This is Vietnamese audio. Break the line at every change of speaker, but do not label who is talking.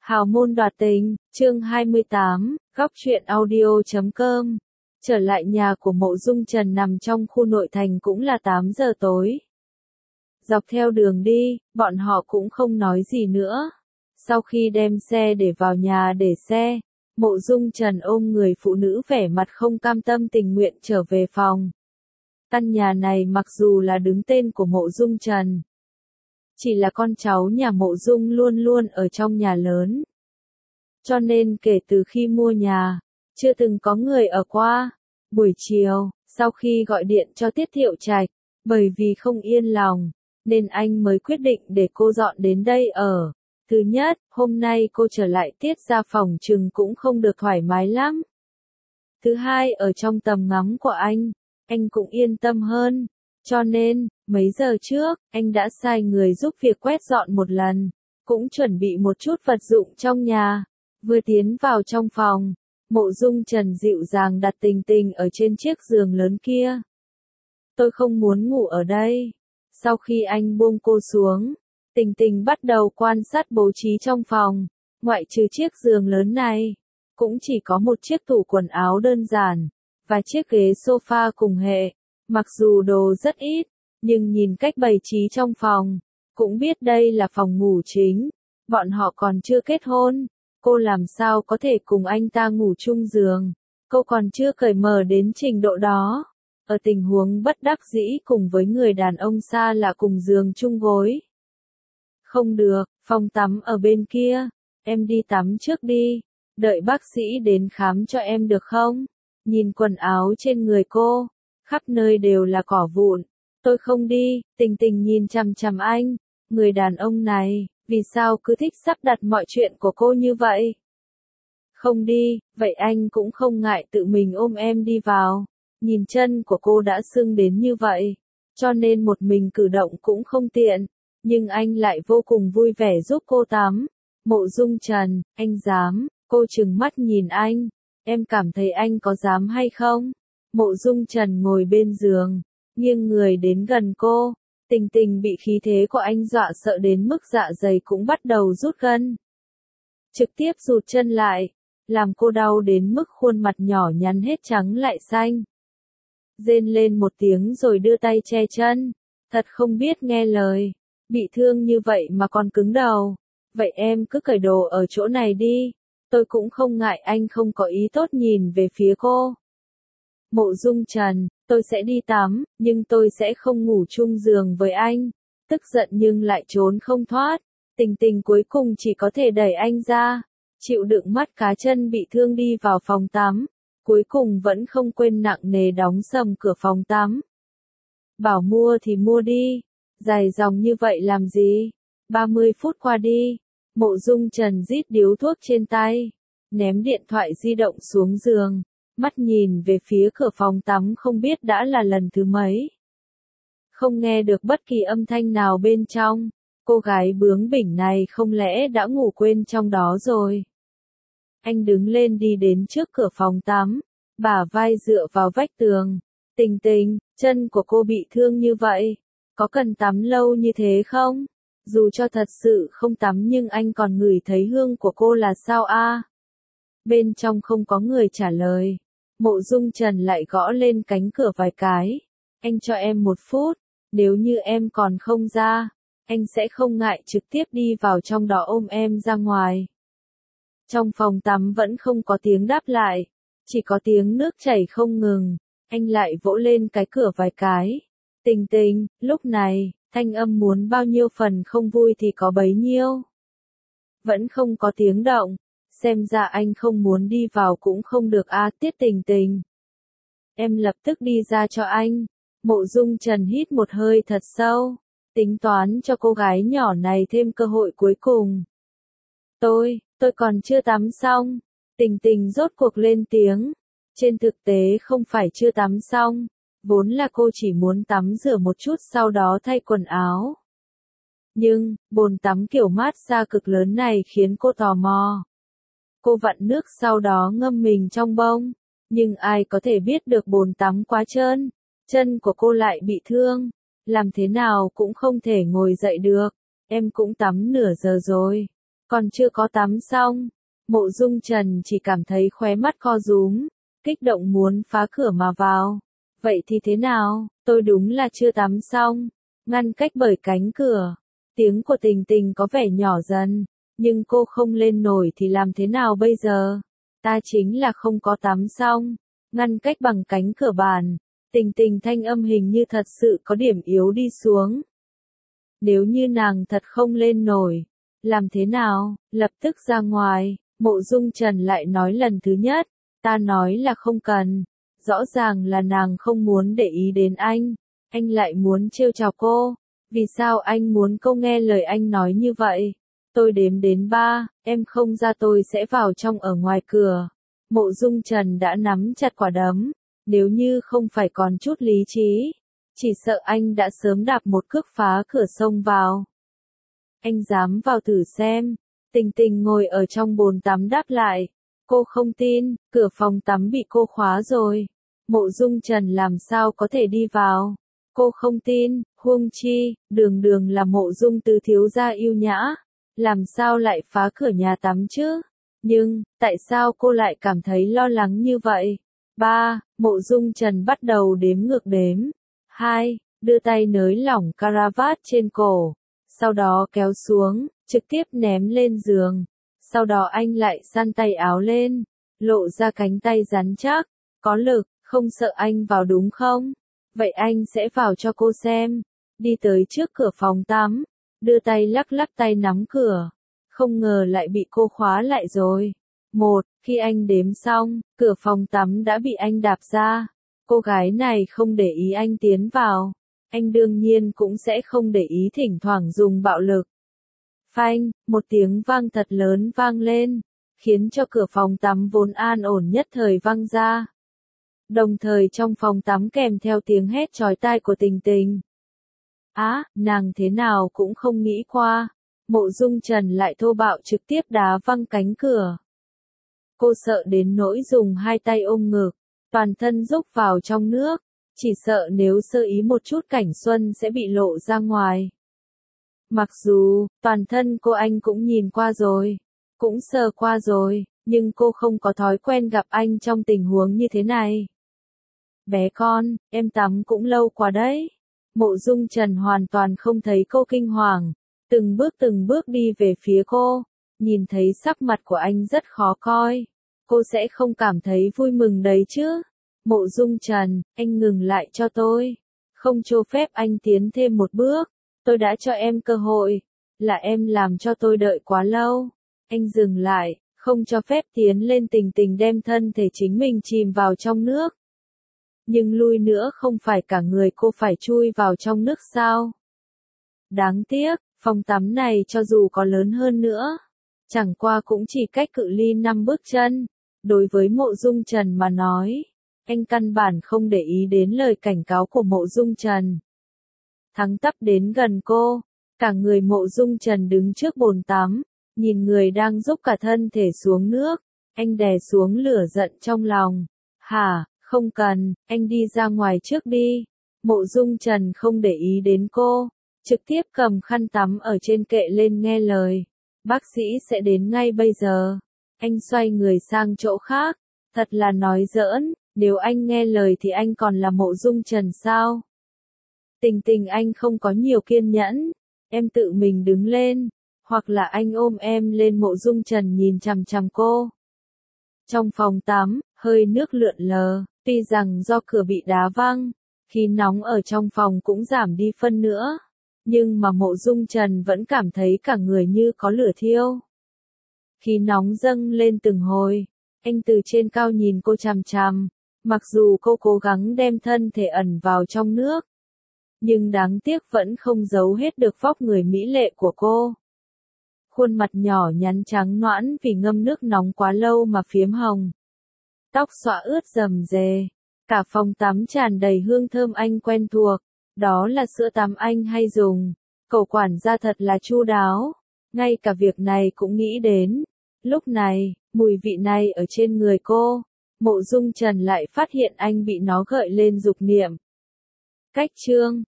Hào môn đoạt tình, chương 28, góc truyện audio.com. Trở lại nhà của Mộ Dung Trần nằm trong khu nội thành cũng là 8 giờ tối. Dọc theo đường đi, bọn họ cũng không nói gì nữa. Sau khi đem xe để vào nhà để xe, Mộ Dung Trần ôm người phụ nữ vẻ mặt không cam tâm tình nguyện trở về phòng. Căn nhà này mặc dù là đứng tên của Mộ Dung Trần, chỉ là con cháu nhà Mộ Dung luôn luôn ở trong nhà lớn. Cho nên kể từ khi mua nhà, chưa từng có người ở qua. Buổi chiều, sau khi gọi điện cho Tiết Thiệu Trạch, bởi vì không yên lòng, nên anh mới quyết định để cô dọn đến đây ở. Thứ nhất, hôm nay cô trở lại Tiết ra phòng chừng cũng không được thoải mái lắm. Thứ hai, ở trong tầm ngắm của anh cũng yên tâm hơn. Cho nên, mấy giờ trước, anh đã sai người giúp việc quét dọn một lần, cũng chuẩn bị một chút vật dụng trong nhà. Vừa tiến vào trong phòng, Mộ Dung Trần dịu dàng đặt Tình Tình ở trên chiếc giường lớn kia. Tôi không muốn ngủ ở đây. Sau khi anh buông cô xuống, Tình Tình bắt đầu quan sát bố trí trong phòng. Ngoại trừ chiếc giường lớn này, cũng chỉ có một chiếc tủ quần áo đơn giản, và chiếc ghế sofa cùng hệ. Mặc dù đồ rất ít, nhưng nhìn cách bày trí trong phòng, cũng biết đây là phòng ngủ chính. Bọn họ còn chưa kết hôn, cô làm sao có thể cùng anh ta ngủ chung giường. Cô còn chưa cởi mở đến trình độ đó. Ở tình huống bất đắc dĩ cùng với người đàn ông xa lạ cùng giường chung gối. Không được, phòng tắm ở bên kia. Em đi tắm trước đi. Đợi bác sĩ đến khám cho em được không? Nhìn quần áo trên người cô, khắp nơi đều là cỏ vụn. Tôi không đi. Tình Tình nhìn chằm chằm anh. Người đàn ông này, vì sao cứ thích sắp đặt mọi chuyện của cô như vậy? Không đi, vậy anh cũng không ngại tự mình ôm em đi vào. Nhìn chân của cô đã sưng đến như vậy, cho nên một mình cử động cũng không tiện. Nhưng anh lại vô cùng vui vẻ giúp cô tắm. Mộ Dung Trần, anh dám? Cô trừng mắt nhìn anh. Em cảm thấy anh có dám hay không? Mộ Dung Trần ngồi bên giường, nghiêng người đến gần cô. Tình Tình bị khí thế của anh dọa sợ đến mức dạ dày cũng bắt đầu rút gân. Trực tiếp rụt chân lại, làm cô đau đến mức khuôn mặt nhỏ nhắn hết trắng lại xanh. Rên lên một tiếng rồi đưa tay che chân. Thật không biết nghe lời, bị thương như vậy mà còn cứng đầu. Vậy em cứ cởi đồ ở chỗ này đi, tôi cũng không ngại anh không có ý tốt nhìn về phía cô. Mộ Dung Trần, tôi sẽ đi tắm, nhưng tôi sẽ không ngủ chung giường với anh. Tức giận nhưng lại trốn không thoát. Tình Tình cuối cùng chỉ có thể đẩy anh ra, chịu đựng mắt cá chân bị thương đi vào phòng tắm. Cuối cùng vẫn không quên nặng nề đóng sầm cửa phòng tắm. Bảo mua thì mua đi, dài dòng như vậy làm gì? 30 phút qua đi, Mộ Dung Trần rít điếu thuốc trên tay, ném điện thoại di động xuống giường. Mắt nhìn về phía cửa phòng tắm không biết đã là lần thứ mấy. Không nghe được bất kỳ âm thanh nào bên trong. Cô gái bướng bỉnh này không lẽ đã ngủ quên trong đó rồi. Anh đứng lên đi đến trước cửa phòng tắm, bả vai dựa vào vách tường. Tình Tình, chân của cô bị thương như vậy, có cần tắm lâu như thế không? Dù cho thật sự không tắm nhưng anh còn ngửi thấy hương của cô là sao a? Bên trong không có người trả lời. Mộ Dung Trần lại gõ lên cánh cửa vài cái. Anh cho em 1 phút, nếu như em còn không ra, anh sẽ không ngại trực tiếp đi vào trong đó ôm em ra ngoài. Trong phòng tắm vẫn không có tiếng đáp lại, chỉ có tiếng nước chảy không ngừng. Anh lại vỗ lên cái cửa vài cái. Tình Tình, lúc này, thanh âm muốn bao nhiêu phần không vui thì có bấy nhiêu. Vẫn không có tiếng động. Xem ra anh không muốn đi vào cũng không được a. Tiết Tình Tình, em lập tức đi ra cho anh. Mộ Dung Trần hít một hơi thật sâu, tính toán cho cô gái nhỏ này thêm cơ hội cuối cùng. Tôi còn chưa tắm xong. Tình Tình rốt cuộc lên tiếng. Trên thực tế không phải chưa tắm xong, vốn là cô chỉ muốn tắm rửa một chút sau đó thay quần áo. Nhưng, bồn tắm kiểu mát xa cực lớn này khiến cô tò mò. Cô vặn nước sau đó ngâm mình trong bông, nhưng ai có thể biết được bồn tắm quá trơn, chân của cô lại bị thương, làm thế nào cũng không thể ngồi dậy được. Em cũng tắm nửa giờ rồi, Còn chưa có tắm xong, Mộ Dung Trần chỉ cảm thấy khóe mắt co rúm, kích động muốn phá cửa mà vào. Vậy thì thế nào, tôi đúng là chưa tắm xong, ngăn cách bởi cánh cửa. Tiếng của Tình Tình có vẻ nhỏ dần, nhưng cô không lên nổi thì làm thế nào bây giờ? Ta chính là không có tắm xong, ngăn cách bằng cánh cửa bàn. Tình Tình thanh âm hình như thật sự có điểm yếu đi xuống. Nếu như nàng thật không lên nổi, làm thế nào? Lập tức ra ngoài. Mộ Dung Trần lại nói lần thứ nhất, ta nói là không cần. Rõ ràng là nàng không muốn để ý đến anh lại muốn trêu chọc cô. Vì sao anh muốn cô nghe lời anh nói như vậy? Tôi đếm đến 3, em không ra tôi sẽ vào trong ở ngoài cửa. Mộ Dung Trần đã nắm chặt quả đấm, nếu như không phải còn chút lý trí, chỉ sợ anh đã sớm đạp một cước phá cửa xông vào. Anh dám vào thử xem. Tình Tình ngồi ở trong bồn tắm đáp lại. Cô không tin, cửa phòng tắm bị cô khóa rồi. Mộ Dung Trần làm sao có thể đi vào? Cô không tin, huống chi, đường đường là Mộ Dung tứ thiếu gia yêu nhã. Làm sao lại phá cửa nhà tắm chứ? Nhưng, tại sao cô lại cảm thấy lo lắng như vậy? 3. Mộ Dung Trần bắt đầu đếm ngược đếm. 2. Đưa tay nới lỏng caravat trên cổ. Sau đó kéo xuống, trực tiếp ném lên giường. Sau đó anh lại xăn tay áo lên, lộ ra cánh tay rắn chắc, có lực, không sợ anh vào đúng không? Vậy anh sẽ vào cho cô xem. Đi tới trước cửa phòng tắm, đưa tay lắc lắc tay nắm cửa. Không ngờ lại bị cô khóa lại rồi. 1. Khi anh đếm xong, cửa phòng tắm đã bị anh đạp ra. Cô gái này không để ý anh tiến vào. Anh đương nhiên cũng sẽ không để ý thỉnh thoảng dùng bạo lực. Phanh, một tiếng vang thật lớn vang lên, khiến cho cửa phòng tắm vốn an ổn nhất thời văng ra. Đồng thời trong phòng tắm kèm theo tiếng hét chói tai của Tình Tình. Nàng thế nào cũng không nghĩ qua, Mộ Dung Trần lại thô bạo trực tiếp đá văng cánh cửa. Cô sợ đến nỗi dùng hai tay ôm ngực, toàn thân rúc vào trong nước, chỉ sợ nếu sơ ý một chút cảnh xuân sẽ bị lộ ra ngoài. Mặc dù, toàn thân cô anh cũng nhìn qua rồi, cũng sờ qua rồi, nhưng cô không có thói quen gặp anh trong tình huống như thế này. Bé con, em tắm cũng lâu quá đấy. Mộ Dung Trần hoàn toàn không thấy cô kinh hoàng, từng bước đi về phía cô, nhìn thấy sắc mặt của anh rất khó coi. Cô sẽ không cảm thấy vui mừng đấy chứ. Mộ Dung Trần, anh ngừng lại cho tôi. Không cho phép anh tiến thêm một bước. Tôi đã cho em cơ hội. Là em làm cho tôi đợi quá lâu. Anh dừng lại, không cho phép tiến lên. Tình Tình đem thân thể chính mình chìm vào trong nước. Nhưng lui nữa không phải cả người cô phải chui vào trong nước sao? Đáng tiếc, phòng tắm này cho dù có lớn hơn nữa, chẳng qua cũng chỉ cách cự ly 5 bước chân. Đối với Mộ Dung Trần mà nói, anh căn bản không để ý đến lời cảnh cáo của Mộ Dung Trần. Thắng tắp đến gần cô, cả người Mộ Dung Trần đứng trước bồn tắm, nhìn người đang dốc cả thân thể xuống nước, anh đè xuống lửa giận trong lòng. Hả, không cần, anh đi ra ngoài trước đi. Mộ Dung Trần không để ý đến cô, trực tiếp cầm khăn tắm ở trên kệ lên nghe lời. Bác sĩ sẽ đến ngay bây giờ. Anh xoay người sang chỗ khác, thật là nói giỡn, nếu anh nghe lời thì anh còn là Mộ Dung Trần sao? Tình Tình anh không có nhiều kiên nhẫn, em tự mình đứng lên, hoặc là anh ôm em lên. Mộ Dung Trần nhìn chằm chằm cô. Trong phòng tắm, hơi nước lượn lờ, tuy rằng do cửa bị đá văng, khí nóng ở trong phòng cũng giảm đi phân nữa, nhưng mà Mộ Dung Trần vẫn cảm thấy cả người như có lửa thiêu. Khí nóng dâng lên từng hồi, anh từ trên cao nhìn cô chằm chằm, mặc dù cô cố gắng đem thân thể ẩn vào trong nước, nhưng đáng tiếc vẫn không giấu hết được vóc người mỹ lệ của cô. Khuôn mặt nhỏ nhắn trắng nõn vì ngâm nước nóng quá lâu mà phiếm hồng. Tóc xõa ướt rầm rề, cả phòng tắm tràn đầy hương thơm anh quen thuộc, đó là sữa tắm anh hay dùng. Cậu quản gia thật là chu đáo, ngay cả việc này cũng nghĩ đến. Lúc này, mùi vị này ở trên người cô, Mộ Dung Trần lại phát hiện anh bị nó gợi lên dục niệm. Cách chương